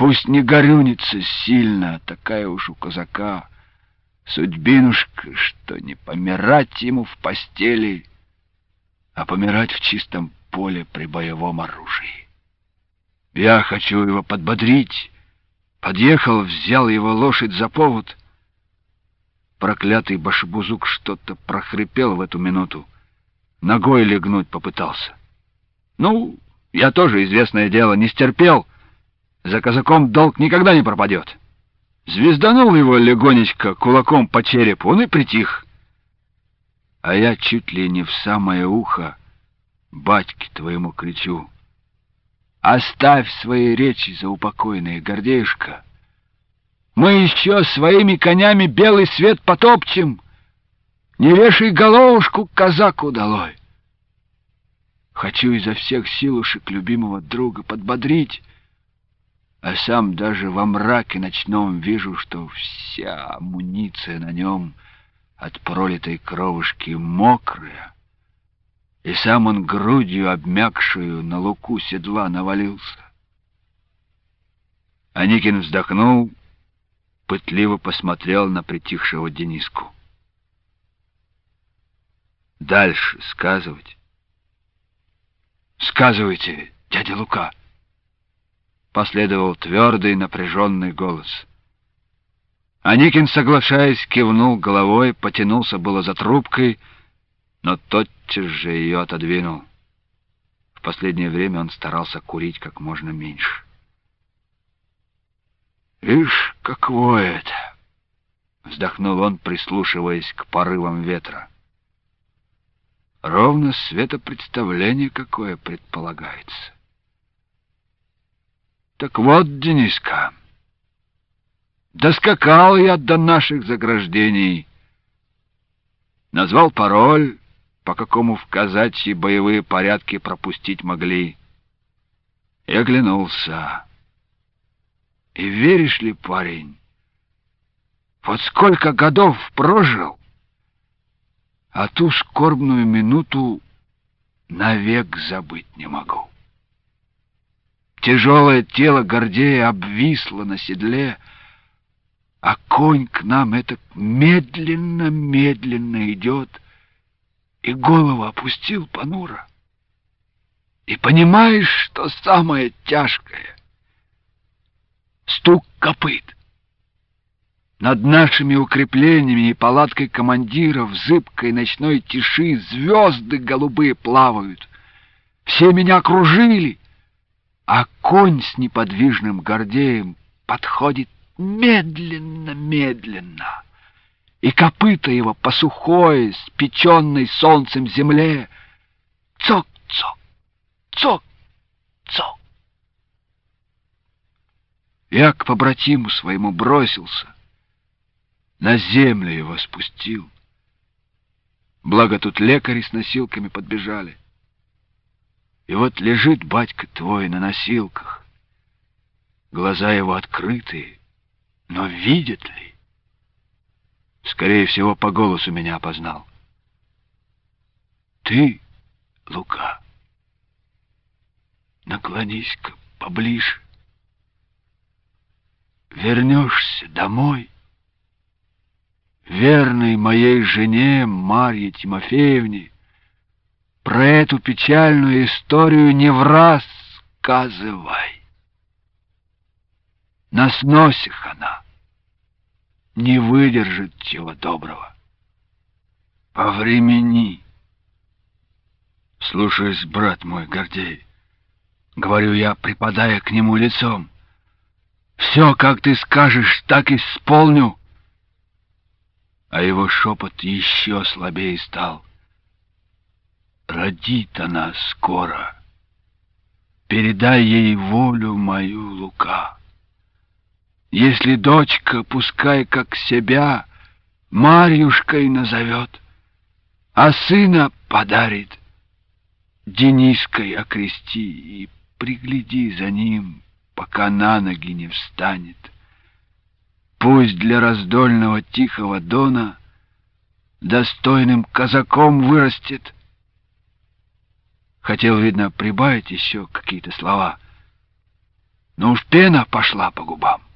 Пусть не горюнится сильно, такая уж у казака судьбинушка, что не помирать ему в постели, а помирать в чистом поле при боевом оружии. Я хочу его подбодрить. Подъехал, взял его лошадь за повод. Проклятый башибузук что-то прохрипел в эту минуту. Ногой легнуть попытался. Ну, я тоже, известное дело, не стерпел. За казаком долг никогда не пропадет. Звезданул его легонечко кулаком по черепу, он и притих. А я чуть ли не в самое ухо батьке твоему кричу: оставь свои речи заупокойные, Гордеюшка. Мы еще своими конями белый свет потопчем. Не вешай головушку казаку долой. Хочу изо всех силушек любимого друга подбодрить, а сам даже во мраке ночном вижу, что вся амуниция на нем от пролитой кровушки мокрая, и сам он грудью обмякшую на луку седла навалился. Аникин вздохнул, пытливо посмотрел на притихшего Дениску. Дальше сказывать? Сказывайте, дядя Лука. Последовал твердый напряженный голос. Аникин, соглашаясь, кивнул головой, потянулся было за трубкой, но тотчас же ее отодвинул. В последнее время он старался курить как можно меньше. «Ишь, каково это!» — вздохнул он, прислушиваясь к порывам ветра. «Ровно светопредставление какое предполагается. Так вот, Дениска, доскакал я до наших заграждений, назвал пароль, по какому в казачьи боевые порядки пропустить могли, и оглянулся. И веришь ли, парень, вот сколько годов прожил, а ту скорбную минуту навек забыть не могу. Тяжелое тело Гордея обвисло на седле, а конь к нам это медленно-медленно идет и голову опустил понуро. И понимаешь, что самое тяжкое? Стук копыт. Над нашими укреплениями и палаткой командира в зыбкой ночной тиши звезды голубые плавают. Все меня окружили, а конь с неподвижным Гордеем подходит медленно-медленно, и копыта его по сухой, спеченной солнцем земле цок-цок, цок-цок. Я к побратиму своему бросился, на землю его спустил. Благо тут лекари с носилками подбежали. И вот лежит батька твой на носилках. Глаза его открытые, но видит ли? Скорее всего, по голосу меня опознал. Ты, Лука, наклонись-ка поближе. Вернешься домой, верной моей жене Марье Тимофеевне про эту печальную историю не враз сказывай. На сносях она не выдержит чего доброго. Повремени. Слушаюсь, брат мой, Гордей, говорю я, припадая к нему лицом. Все, как ты скажешь, так и исполню. А его шепот еще слабее стал. Родит она скоро. Передай ей волю мою, Лука. Если дочка, пускай как себя Марьюшкой назовет, а сына подарит, Дениской окрести и пригляди за ним, пока на ноги не встанет. Пусть для раздольного тихого дона достойным казаком вырастет. Хотел, видно, прибавить еще какие-то слова, но уж пена пошла по губам.